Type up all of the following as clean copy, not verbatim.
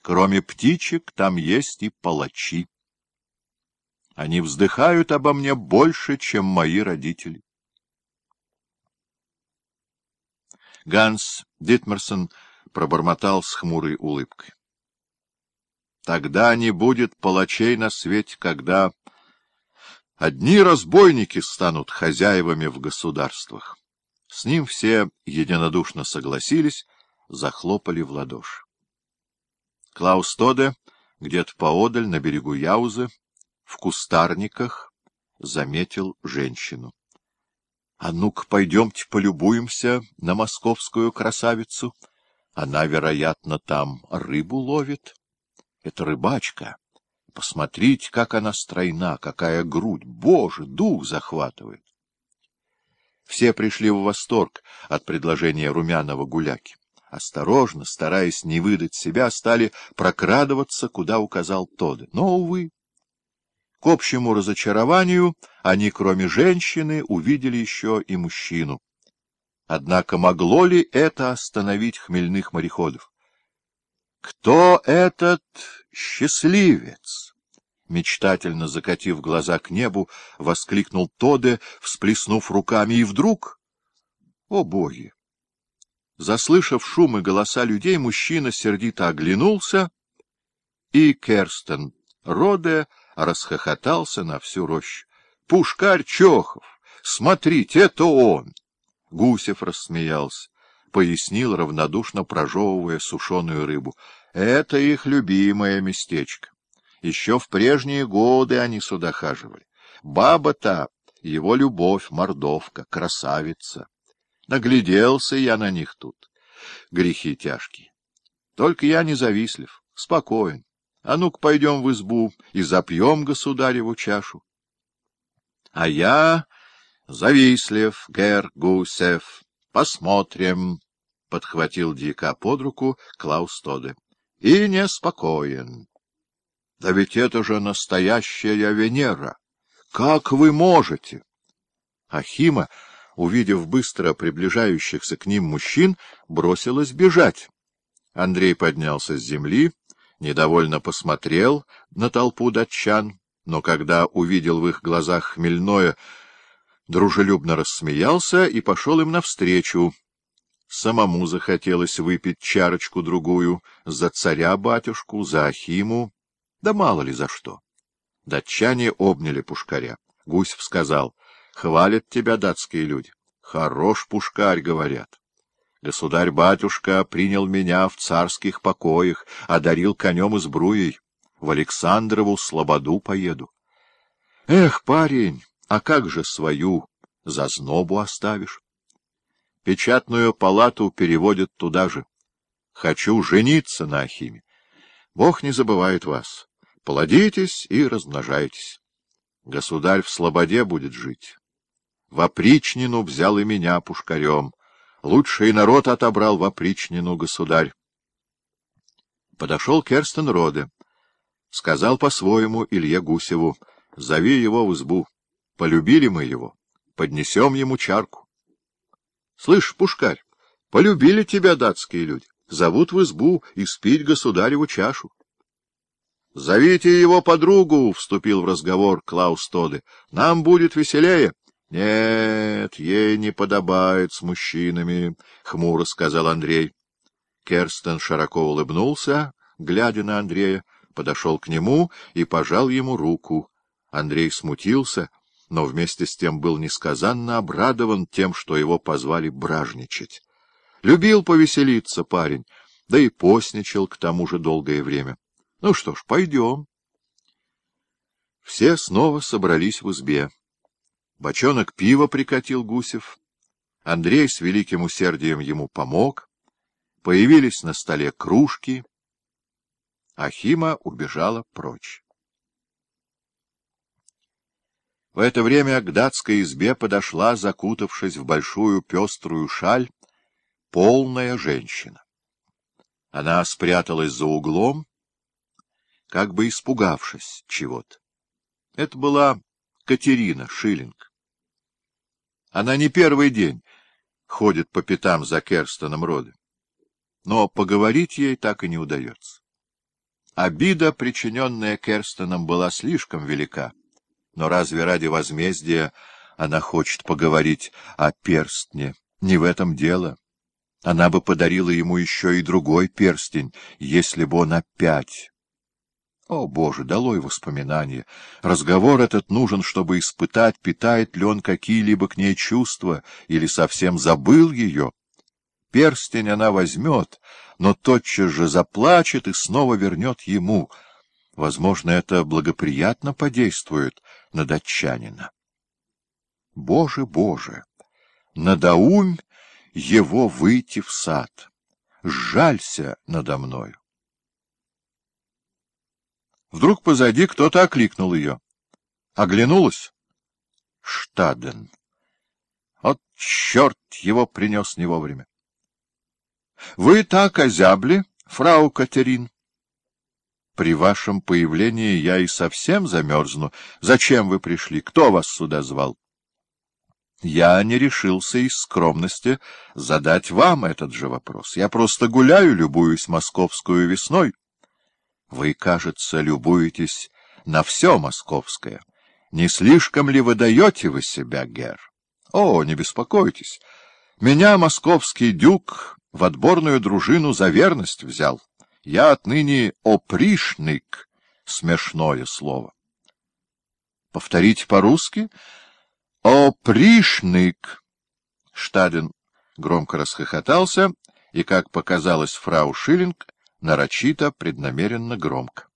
Кроме птичек, там есть и палачи. Они вздыхают обо мне больше, чем мои родители. Ганс Дитмерсон пробормотал с хмурой улыбкой. Тогда не будет палачей на свете, когда одни разбойники станут хозяевами в государствах. С ним все единодушно согласились, захлопали в ладоши. Клаус Тоде где-то поодаль, на берегу Яузы, в кустарниках, заметил женщину. — А ну-ка, пойдемте полюбуемся на московскую красавицу. Она, вероятно, там рыбу ловит. Это рыбачка. Посмотрите, как она стройна, какая грудь. Боже, дух захватывает. Все пришли в восторг от предложения румяного гуляки. Осторожно, стараясь не выдать себя, стали прокрадываться, куда указал Тоде. Но, увы, к общему разочарованию они, кроме женщины, увидели еще и мужчину. Однако могло ли это остановить хмельных мореходов? — Кто этот счастливец? — мечтательно закатив глаза к небу, воскликнул Тоде, всплеснув руками, и вдруг... О, боги! Заслышав шум и голоса людей, мужчина сердито оглянулся, и Керстен Роде расхохотался на всю рощу. — Пушкарь Чохов! Смотрите, это он! Гусев рассмеялся, пояснил, равнодушно прожевывая сушеную рыбу. — Это их любимое местечко. Еще в прежние годы они сюда хаживали. Баба-то — его любовь, мордовка, красавица. Нагляделся я на них тут. Грехи тяжкие. Только я не завистлив, спокоен. А ну-ка пойдем в избу и запьем государеву чашу. А я завистлив, герр Гусев. Посмотрим, — подхватил дьяка под руку Клаус Тоде. И неспокоен. Да ведь это же настоящая Венера. Как вы можете? Ахима, увидев быстро приближающихся к ним мужчин, бросилась бежать. Андрей поднялся с земли, недовольно посмотрел на толпу датчан, но когда увидел в их глазах хмельное, дружелюбно рассмеялся и пошел им навстречу. Самому захотелось выпить чарочку-другую за царя-батюшку, за Ахиму, да мало ли за что. Датчане обняли Пушкаря. Гусев сказал: — Хвалят тебя датские люди. Хорош Пушкарь, говорят. Государь-батюшка принял меня в царских покоях, одарил конем и сбруей. В Александрову слободу поеду. Эх, парень, а как же свою зазнобу оставишь? Печатную палату переводят туда же. Хочу жениться на Ахиме. Бог не забывает вас. Плодитесь и размножайтесь. Государь в слободе будет жить. В опричнину взял и меня Пушкарем. Лучший народ отобрал в опричнину государь. Подошел Керстен Роде. Сказал по-своему Илье Гусеву: — Зови его в избу. Полюбили мы его. Поднесем ему чарку. — Слышь, Пушкарь, полюбили тебя датские люди. Зовут в избу испить государеву чашу. — Зовите его подругу, — вступил в разговор Клаус Тоде. — Нам будет веселее. — Нет, ей не подобает с мужчинами, — хмуро сказал Андрей. Керстен широко улыбнулся, глядя на Андрея, подошел к нему и пожал ему руку. Андрей смутился, но вместе с тем был несказанно обрадован тем, что его позвали бражничать. Любил повеселиться парень, да и постничал к тому же долгое время. Ну что ж, пойдем. Все снова собрались в избе. Бочонок пива прикатил Гусев. Андрей с великим усердием ему помог. Появились на столе кружки. Ахима убежала прочь. В это время к датской избе подошла, закутавшись в большую пеструю шаль, полная женщина. Она спряталась за углом, как бы испугавшись чего-то. Это была Катерина Шиллинг. Она не первый день ходит по пятам за Керстеном Роде, но поговорить ей так и не удается. Обида, причиненная Керстеном, была слишком велика. Но разве ради возмездия она хочет поговорить о перстне? Не в этом дело. Она бы подарила ему еще и другой перстень, если бы он опять... О, Боже, долой воспоминания! Разговор этот нужен, чтобы испытать, питает ли он какие-либо к ней чувства, или совсем забыл ее. Перстень она возьмет, но тотчас же заплачет и снова вернет ему. Возможно, это благоприятно подействует на датчанина. Боже, Боже! Надоумь его выйти в сад. Сжалься надо мною. Вдруг позади кто-то окликнул ее. Оглянулась. Штаден. Вот черт его принес не вовремя. — Вы так озябли, фрау Катерин? — При вашем появлении я и совсем замерзну. Зачем вы пришли? Кто вас сюда звал? — Я не решился из скромности задать вам этот же вопрос. Я просто гуляю, любуюсь московскую весной. Вы, кажется, любуетесь на все московское. Не слишком ли вы даете вы себя, гер? О, не беспокойтесь. Меня московский дюк в отборную дружину за верность взял. Я отныне опришник, смешное слово. Повторите по-русски. Опришник. Штаден громко расхохотался, и, как показалось фрау Шиллинг, нарочито, преднамеренно громко.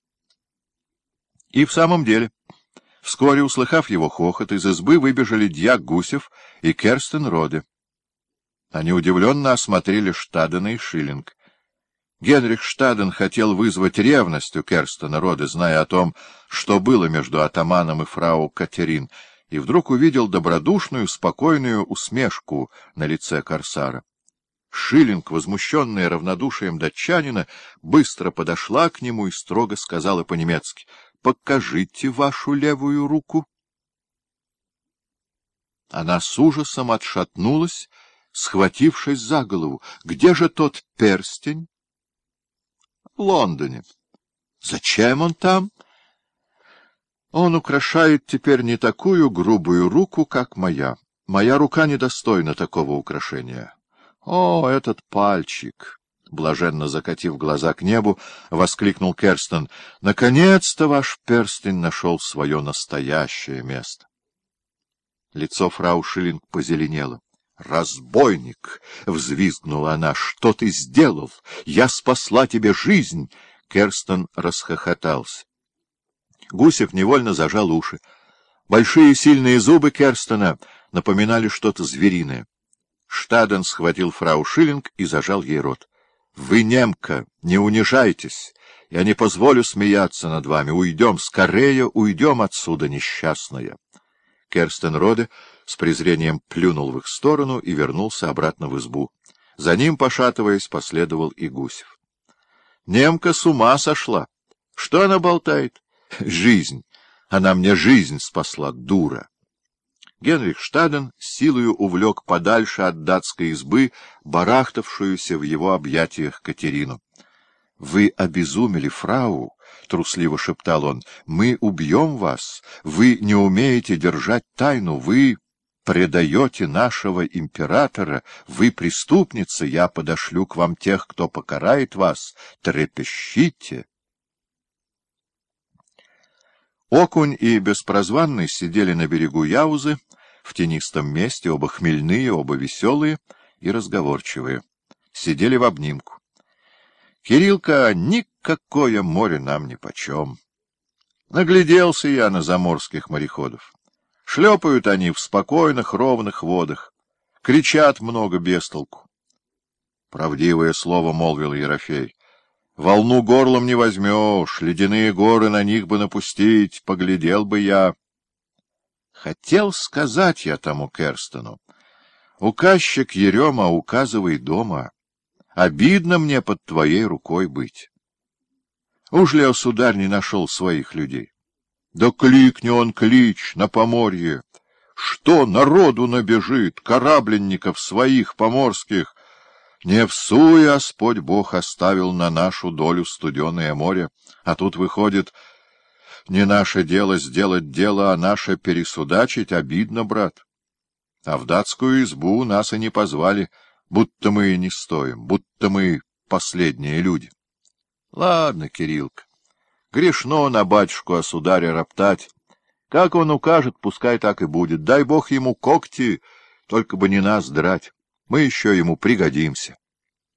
И в самом деле, вскоре, услыхав его хохот, из избы выбежали дьяк Гусев и Керстен Роде. Они удивленно осмотрели Штадена и Шиллинг. Генрих Штаден хотел вызвать ревность у Керстена Роде, зная о том, что было между атаманом и фрау Катерин, и вдруг увидел добродушную, спокойную усмешку на лице корсара. Шиллинг, возмущенная равнодушием датчанина, быстро подошла к нему и строго сказала по-немецки: «Покажите вашу левую руку». Она с ужасом отшатнулась, схватившись за голову. «Где же тот перстень?» — В Лондоне. — Зачем он там? — Он украшает теперь не такую грубую руку, как моя. Моя рука недостойна такого украшения. О, этот пальчик! Блаженно закатив глаза к небу, воскликнул Керстен. Наконец-то ваш перстень нашел свое настоящее место. Лицо фрау Шиллинг позеленело. «Разбойник!» — взвизгнула она. «Что ты сделал? Я спасла тебе жизнь!» Керстен расхохотался. Гусев невольно зажал уши. Большие сильные зубы Керстена напоминали что-то звериное. Штаден схватил фрау Шиллинг и зажал ей рот. «Вы немка, не унижайтесь! Я не позволю смеяться над вами. Уйдем, скорее уйдем отсюда, несчастная!» Керстен Роде с презрением плюнул в их сторону и вернулся обратно в избу. За ним, пошатываясь, последовал и Гусев. Немка с ума сошла. Что она болтает? Жизнь. Она мне жизнь спасла, дура. Генрих Штаден силою увлек подальше от датской избы барахтавшуюся в его объятиях Катерину. — Вы обезумели, фрау, — трусливо шептал он, — мы убьем вас. Вы не умеете держать тайну, вы предаете нашего императора, вы преступница, я подошлю к вам тех, кто покарает вас. Трепещите. Окунь и Беспрозванный сидели на берегу Яузы, в тенистом месте, оба хмельные, оба веселые и разговорчивые. Сидели в обнимку. Кириллка, никакое море нам нипочем. Нагляделся я на заморских мореходов. Шлепают они в спокойных, ровных водах. Кричат много без толку. Правдивое слово молвил Ерофей. Волну горлом не возьмешь, ледяные горы на них бы напустить, поглядел бы я. Хотел сказать я тому Керстену. Указчик Ерема, указывай дома. Обидно мне под твоей рукой быть. Уж ли, сударь, не нашел своих людей? Да кликни он клич на поморье. Что народу набежит, корабленников своих поморских. Не в суе Господь Бог оставил на нашу долю студеное море, а тут выходит, не наше дело сделать дело, а наше пересудачить. Обидно, брат. А в датскую избу нас и не позвали, будто мы и не стоим, будто мы последние люди. Ладно, Кириллка, грешно на батюшку-осударя роптать. Как он укажет, пускай так и будет. Дай Бог ему когти, только бы не нас драть. Мы еще ему пригодимся.